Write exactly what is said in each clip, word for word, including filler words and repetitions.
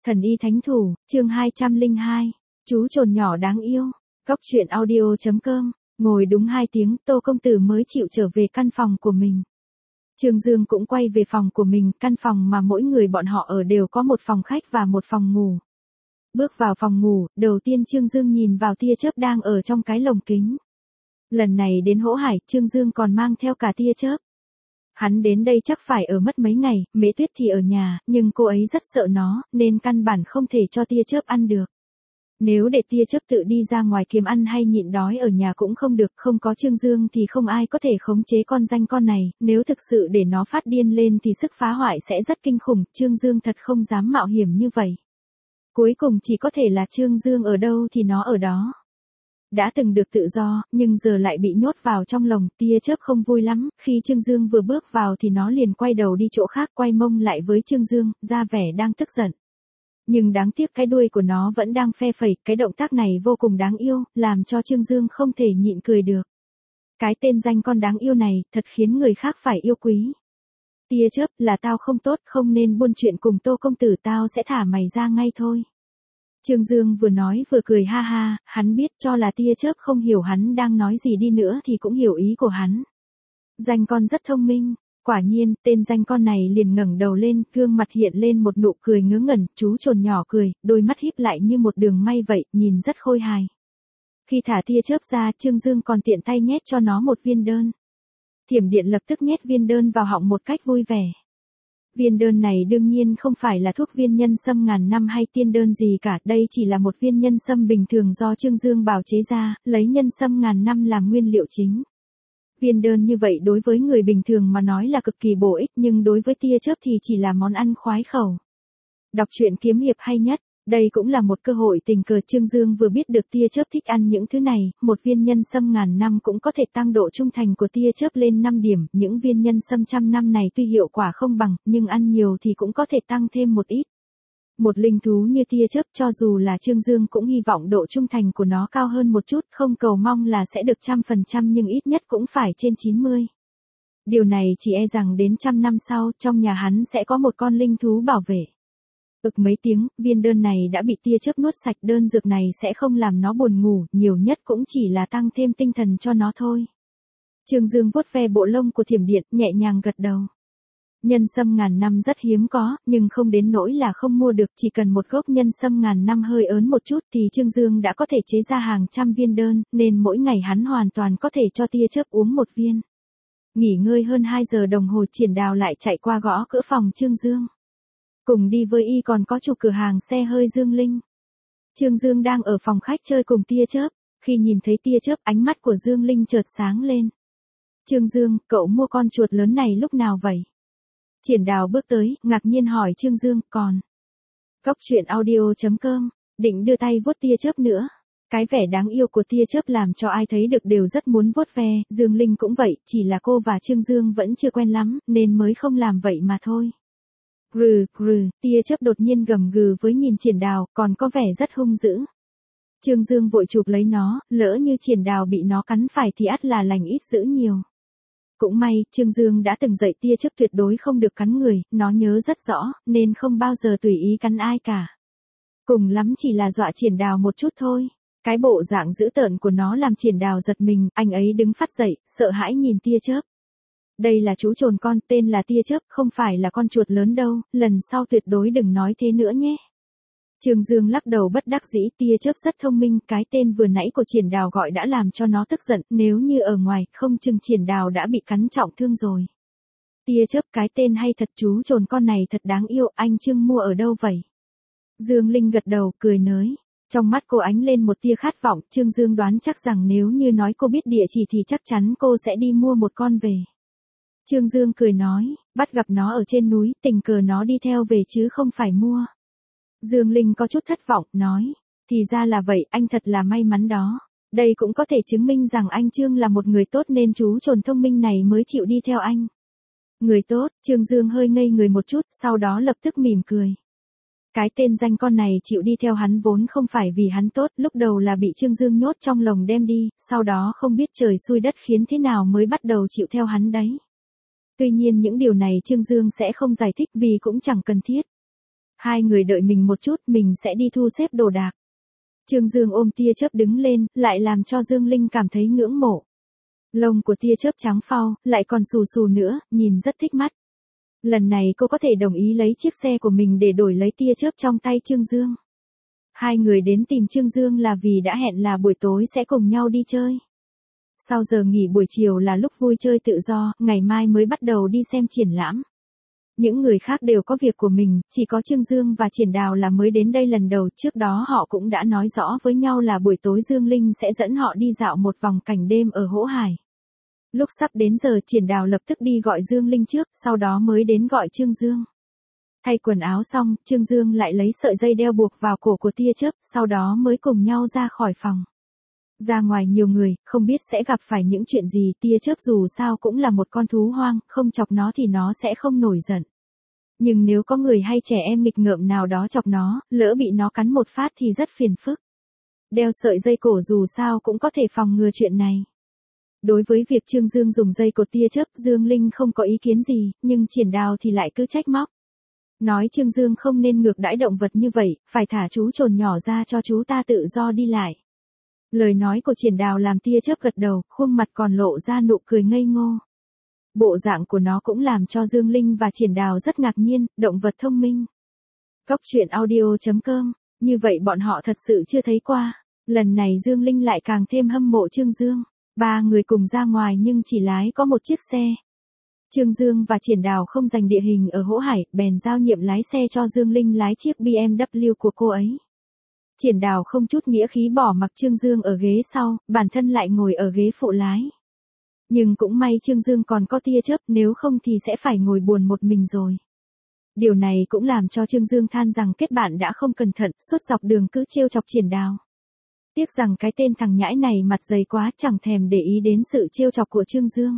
Thần y thánh thủ, chương hai trăm lẻ hai. Chú trồn nhỏ đáng yêu. Góc truyện audio chấm com. Ngồi đúng hai tiếng, Tô công tử mới chịu trở về căn phòng của mình. Trương Dương cũng quay về phòng của mình, căn phòng mà mỗi người bọn họ ở đều có một phòng khách và một phòng ngủ. Bước vào phòng ngủ, đầu tiên Trương Dương nhìn vào tia chớp đang ở trong cái lồng kính. Lần này đến Hỗ Hải, Trương Dương còn mang theo cả tia chớp. Hắn đến đây chắc phải ở mất mấy ngày, Mễ Tuyết thì ở nhà, nhưng cô ấy rất sợ nó, nên căn bản không thể cho tia chớp ăn được. Nếu để tia chớp tự đi ra ngoài kiếm ăn hay nhịn đói ở nhà cũng không được, không có Trương Dương thì không ai có thể khống chế con danh con này, nếu thực sự để nó phát điên lên thì sức phá hoại sẽ rất kinh khủng, Trương Dương thật không dám mạo hiểm như vậy. Cuối cùng chỉ có thể là Trương Dương ở đâu thì nó ở đó. Đã từng được tự do, nhưng giờ lại bị nhốt vào trong lồng, tia chớp không vui lắm, khi Trương Dương vừa bước vào thì nó liền quay đầu đi chỗ khác, quay mông lại với Trương Dương, ra vẻ đang tức giận. Nhưng đáng tiếc cái đuôi của nó vẫn đang phe phẩy, cái động tác này vô cùng đáng yêu, làm cho Trương Dương không thể nhịn cười được. Cái tên danh con đáng yêu này, thật khiến người khác phải yêu quý. Tia chớp, là tao không tốt, không nên buôn chuyện cùng Tô công tử, tao sẽ thả mày ra ngay thôi. Trương Dương vừa nói vừa cười ha ha, hắn biết cho là tia chớp không hiểu hắn đang nói gì đi nữa thì cũng hiểu ý của hắn. Danh con rất thông minh, quả nhiên, tên danh con này liền ngẩng đầu lên, gương mặt hiện lên một nụ cười ngớ ngẩn, chú trồn nhỏ cười, đôi mắt híp lại như một đường may vậy, nhìn rất khôi hài. Khi thả tia chớp ra, Trương Dương còn tiện tay nhét cho nó một viên đơn. Thiểm điện lập tức nhét viên đơn vào họng một cách vui vẻ. Viên đơn này đương nhiên không phải là thuốc viên nhân sâm ngàn năm hay tiên đơn gì cả, đây chỉ là một viên nhân sâm bình thường do Trương Dương bào chế ra, lấy nhân sâm ngàn năm làm nguyên liệu chính. Viên đơn như vậy đối với người bình thường mà nói là cực kỳ bổ ích, nhưng đối với tia chớp thì chỉ là món ăn khoái khẩu. Đọc truyện kiếm hiệp hay nhất, đây cũng là một cơ hội tình cờ. Trương Dương vừa biết được tia chớp thích ăn những thứ này, một viên nhân sâm ngàn năm cũng có thể tăng độ trung thành của tia chớp lên năm điểm, những viên nhân sâm trăm năm này tuy hiệu quả không bằng, nhưng ăn nhiều thì cũng có thể tăng thêm một ít. Một linh thú như tia chớp cho dù là Trương Dương cũng hy vọng độ trung thành của nó cao hơn một chút, không cầu mong là sẽ được trăm phần trăm nhưng ít nhất cũng phải trên chín mươi. Điều này chỉ e rằng đến trăm năm sau, trong nhà hắn sẽ có một con linh thú bảo vệ. Ực mấy tiếng, viên đơn này đã bị tia chớp nuốt sạch, đơn dược này sẽ không làm nó buồn ngủ, nhiều nhất cũng chỉ là tăng thêm tinh thần cho nó thôi. Trương Dương vuốt ve bộ lông của thiểm điện, nhẹ nhàng gật đầu. Nhân sâm ngàn năm rất hiếm có, nhưng không đến nỗi là không mua được, chỉ cần một gốc nhân sâm ngàn năm hơi ớn một chút thì Trương Dương đã có thể chế ra hàng trăm viên đơn, nên mỗi ngày hắn hoàn toàn có thể cho tia chớp uống một viên. Nghỉ ngơi hơn hai giờ đồng hồ, Triển Đào lại chạy qua gõ cửa phòng Trương Dương. Cùng đi với y còn có chủ cửa hàng xe hơi Dương Linh. Trương Dương đang ở phòng khách chơi cùng tia chớp, khi nhìn thấy tia chớp ánh mắt của Dương Linh chợt sáng lên. Trương Dương, cậu mua con chuột lớn này lúc nào vậy? Triển Đào bước tới, ngạc nhiên hỏi Trương Dương, còn. Góc truyện audio chấm com, định đưa tay vuốt tia chớp nữa. Cái vẻ đáng yêu của tia chớp làm cho ai thấy được đều rất muốn vuốt ve, Dương Linh cũng vậy, chỉ là cô và Trương Dương vẫn chưa quen lắm, nên mới không làm vậy mà thôi. Gừ, gừ, tia chớp đột nhiên gầm gừ với nhìn Triển Đào, còn có vẻ rất hung dữ. Trương Dương vội chụp lấy nó, lỡ như Triển Đào bị nó cắn phải thì ắt là lành ít dữ nhiều. Cũng may, Trương Dương đã từng dạy tia chớp tuyệt đối không được cắn người, nó nhớ rất rõ, nên không bao giờ tùy ý cắn ai cả. Cùng lắm chỉ là dọa Triển Đào một chút thôi. Cái bộ dạng dữ tợn của nó làm Triển Đào giật mình, anh ấy đứng phát dậy, sợ hãi nhìn tia chớp. Đây là chú trồn con, tên là tia chớp, không phải là con chuột lớn đâu, lần sau tuyệt đối đừng nói thế nữa nhé. Trương Dương lắc đầu bất đắc dĩ, tia chớp rất thông minh, cái tên vừa nãy của Triển Đào gọi đã làm cho nó tức giận, nếu như ở ngoài, không chừng Triển Đào đã bị cắn trọng thương rồi. Tia chớp, cái tên hay thật, chú trồn con này thật đáng yêu, anh Trương mua ở đâu vậy? Dương Linh gật đầu, cười nới. Trong mắt cô ánh lên một tia khát vọng, Trương Dương đoán chắc rằng nếu như nói cô biết địa chỉ thì chắc chắn cô sẽ đi mua một con về. Trương Dương cười nói, bắt gặp nó ở trên núi, tình cờ nó đi theo về chứ không phải mua. Dương Linh có chút thất vọng, nói, thì ra là vậy, anh thật là may mắn đó. Đây cũng có thể chứng minh rằng anh Trương là một người tốt nên chú trồn thông minh này mới chịu đi theo anh. Người tốt, Trương Dương hơi ngây người một chút, sau đó lập tức mỉm cười. Cái tên danh con này chịu đi theo hắn vốn không phải vì hắn tốt, lúc đầu là bị Trương Dương nhốt trong lồng đem đi, sau đó không biết trời xui đất khiến thế nào mới bắt đầu chịu theo hắn đấy. Tuy nhiên những điều này Trương Dương sẽ không giải thích vì cũng chẳng cần thiết. Hai người đợi mình một chút, mình sẽ đi thu xếp đồ đạc. Trương Dương ôm tia chớp đứng lên, lại làm cho Dương Linh cảm thấy ngưỡng mộ. Lông của tia chớp trắng phau, lại còn xù xù nữa, nhìn rất thích mắt. Lần này cô có thể đồng ý lấy chiếc xe của mình để đổi lấy tia chớp trong tay Trương Dương. Hai người đến tìm Trương Dương là vì đã hẹn là buổi tối sẽ cùng nhau đi chơi. Sau giờ nghỉ buổi chiều là lúc vui chơi tự do, ngày mai mới bắt đầu đi xem triển lãm. Những người khác đều có việc của mình, chỉ có Trương Dương và Triển Đào là mới đến đây lần đầu, trước đó họ cũng đã nói rõ với nhau là buổi tối Dương Linh sẽ dẫn họ đi dạo một vòng cảnh đêm ở Hỗ Hải. Lúc sắp đến giờ Triển Đào lập tức đi gọi Dương Linh trước, sau đó mới đến gọi Trương Dương. Thay quần áo xong, Trương Dương lại lấy sợi dây đeo buộc vào cổ của tia chớp, sau đó mới cùng nhau ra khỏi phòng. Ra ngoài nhiều người, không biết sẽ gặp phải những chuyện gì, tia chớp dù sao cũng là một con thú hoang, không chọc nó thì nó sẽ không nổi giận. Nhưng nếu có người hay trẻ em nghịch ngợm nào đó chọc nó, lỡ bị nó cắn một phát thì rất phiền phức. Đeo sợi dây cổ dù sao cũng có thể phòng ngừa chuyện này. Đối với việc Trương Dương dùng dây cột tia chớp, Dương Linh không có ý kiến gì, nhưng Triển Đào thì lại cứ trách móc. Nói Trương Dương không nên ngược đãi động vật như vậy, phải thả chú chồn nhỏ ra cho chú ta tự do đi lại. Lời nói của Triển Đào làm tia chớp gật đầu, khuôn mặt còn lộ ra nụ cười ngây ngô. Bộ dạng của nó cũng làm cho Dương Linh và Triển Đào rất ngạc nhiên, động vật thông minh. Cóc truyện audio chấm com, như vậy bọn họ thật sự chưa thấy qua. Lần này Dương Linh lại càng thêm hâm mộ Trương Dương. Ba người cùng ra ngoài nhưng chỉ lái có một chiếc xe. Trương Dương và Triển Đào không dành địa hình ở Hỗ Hải, bèn giao nhiệm lái xe cho Dương Linh lái chiếc bê em vê của cô ấy. Triển Đào không chút nghĩa khí bỏ mặc Trương Dương ở ghế sau, bản thân lại ngồi ở ghế phụ lái. Nhưng cũng may Trương Dương còn có tia chớp, nếu không thì sẽ phải ngồi buồn một mình rồi. Điều này cũng làm cho Trương Dương than rằng kết bạn đã không cẩn thận, suốt dọc đường cứ trêu chọc Triển Đào. Tiếc rằng cái tên thằng nhãi này mặt dày quá, chẳng thèm để ý đến sự trêu chọc của Trương Dương.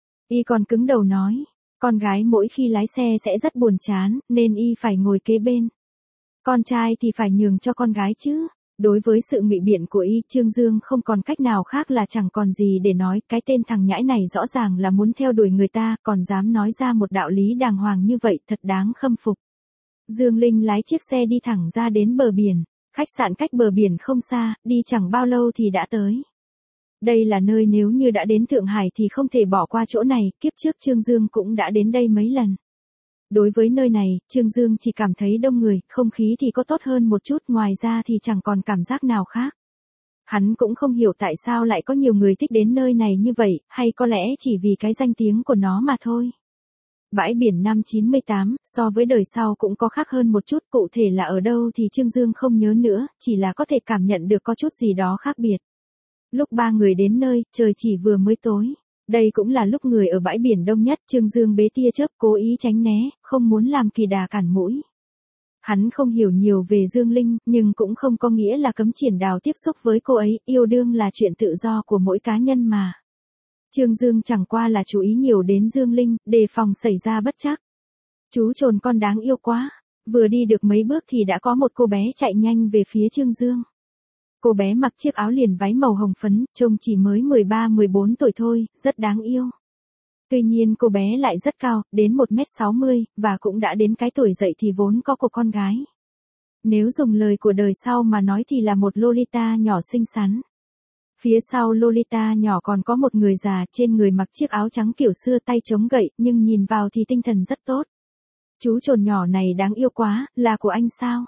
Y còn cứng đầu nói, con gái mỗi khi lái xe sẽ rất buồn chán, nên Y phải ngồi kế bên. Con trai thì phải nhường cho con gái chứ. Đối với sự ngụy biện của Y, Trương Dương không còn cách nào khác là chẳng còn gì để nói, cái tên thằng nhãi này rõ ràng là muốn theo đuổi người ta, còn dám nói ra một đạo lý đàng hoàng như vậy, thật đáng khâm phục. Dương Linh lái chiếc xe đi thẳng ra đến bờ biển, khách sạn cách bờ biển không xa, đi chẳng bao lâu thì đã tới. Đây là nơi nếu như đã đến Thượng Hải thì không thể bỏ qua chỗ này, kiếp trước Trương Dương cũng đã đến đây mấy lần. Đối với nơi này, Trương Dương chỉ cảm thấy đông người, không khí thì có tốt hơn một chút, ngoài ra thì chẳng còn cảm giác nào khác. Hắn cũng không hiểu tại sao lại có nhiều người thích đến nơi này như vậy, hay có lẽ chỉ vì cái danh tiếng của nó mà thôi. Bãi biển năm chín mươi tám, so với đời sau cũng có khác hơn một chút, cụ thể là ở đâu thì Trương Dương không nhớ nữa, chỉ là có thể cảm nhận được có chút gì đó khác biệt. Lúc ba người đến nơi, trời chỉ vừa mới tối. Đây cũng là lúc người ở bãi biển đông nhất, Trương Dương bế tia chớp cố ý tránh né, không muốn làm kỳ đà cản mũi. Hắn không hiểu nhiều về Dương Linh, nhưng cũng không có nghĩa là cấm Triển Đào tiếp xúc với cô ấy, yêu đương là chuyện tự do của mỗi cá nhân mà. Trương Dương chẳng qua là chú ý nhiều đến Dương Linh, đề phòng xảy ra bất trắc. Chú chồn con đáng yêu quá, vừa đi được mấy bước thì đã có một cô bé chạy nhanh về phía Trương Dương. Cô bé mặc chiếc áo liền váy màu hồng phấn, trông chỉ mới mười ba mười bốn tuổi thôi, rất đáng yêu. Tuy nhiên cô bé lại rất cao, đến một mét sáu mươi, và cũng đã đến cái tuổi dậy thì vốn có của con gái. Nếu dùng lời của đời sau mà nói thì là một Lolita nhỏ xinh xắn. Phía sau Lolita nhỏ còn có một người già, trên người mặc chiếc áo trắng kiểu xưa, tay chống gậy, nhưng nhìn vào thì tinh thần rất tốt. Chú chồn nhỏ này đáng yêu quá, là của anh sao?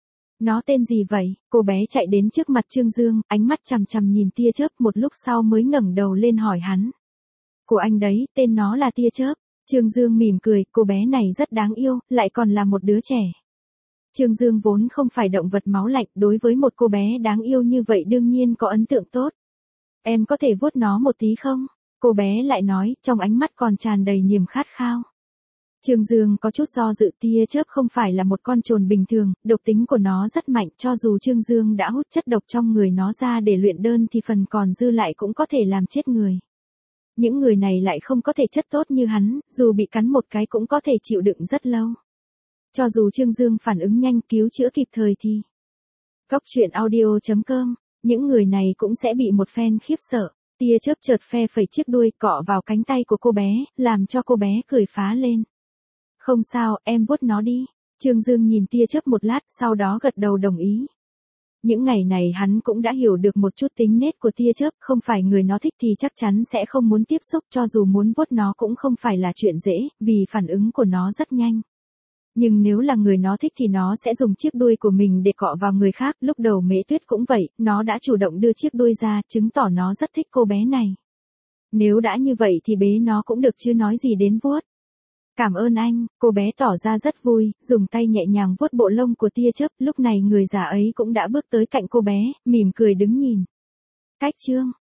Nó tên gì vậy? Cô bé chạy đến trước mặt Trương Dương, ánh mắt chằm chằm nhìn tia chớp, một lúc sau mới ngẩng đầu lên hỏi hắn. Của anh đấy, tên nó là tia chớp. Trương Dương mỉm cười, cô bé này rất đáng yêu, lại còn là một đứa trẻ. Trương Dương vốn không phải động vật máu lạnh, đối với một cô bé đáng yêu như vậy đương nhiên có ấn tượng tốt. Em có thể vuốt nó một tí không? Cô bé lại nói, trong ánh mắt còn tràn đầy niềm khát khao. Trương Dương có chút do dự, tia chớp không phải là một con chồn bình thường, độc tính của nó rất mạnh, cho dù Trương Dương đã hút chất độc trong người nó ra để luyện đơn thì phần còn dư lại cũng có thể làm chết người. Những người này lại không có thể chất tốt như hắn, dù bị cắn một cái cũng có thể chịu đựng rất lâu. Cho dù Trương Dương phản ứng nhanh, cứu chữa kịp thời thì... Cóc truyện audio chấm com, những người này cũng sẽ bị một phen khiếp sợ. Tia chớp chợt phe phẩy chiếc đuôi cọ vào cánh tay của cô bé, làm cho cô bé cười phá lên. Không sao, em vuốt nó đi. Trương Dương nhìn tia chớp một lát, sau đó gật đầu đồng ý. Những ngày này hắn cũng đã hiểu được một chút tính nết của tia chớp, không phải người nó thích thì chắc chắn sẽ không muốn tiếp xúc, cho dù muốn vuốt nó cũng không phải là chuyện dễ, vì phản ứng của nó rất nhanh. Nhưng nếu là người nó thích thì nó sẽ dùng chiếc đuôi của mình để cọ vào người khác, lúc đầu Mễ Tuyết cũng vậy, nó đã chủ động đưa chiếc đuôi ra, chứng tỏ nó rất thích cô bé này. Nếu đã như vậy thì bế nó cũng được chứ nói gì đến vuốt. Cảm ơn anh, cô bé tỏ ra rất vui, dùng tay nhẹ nhàng vuốt bộ lông của tia chớp, lúc này người già ấy cũng đã bước tới cạnh cô bé, mỉm cười đứng nhìn. Cách chương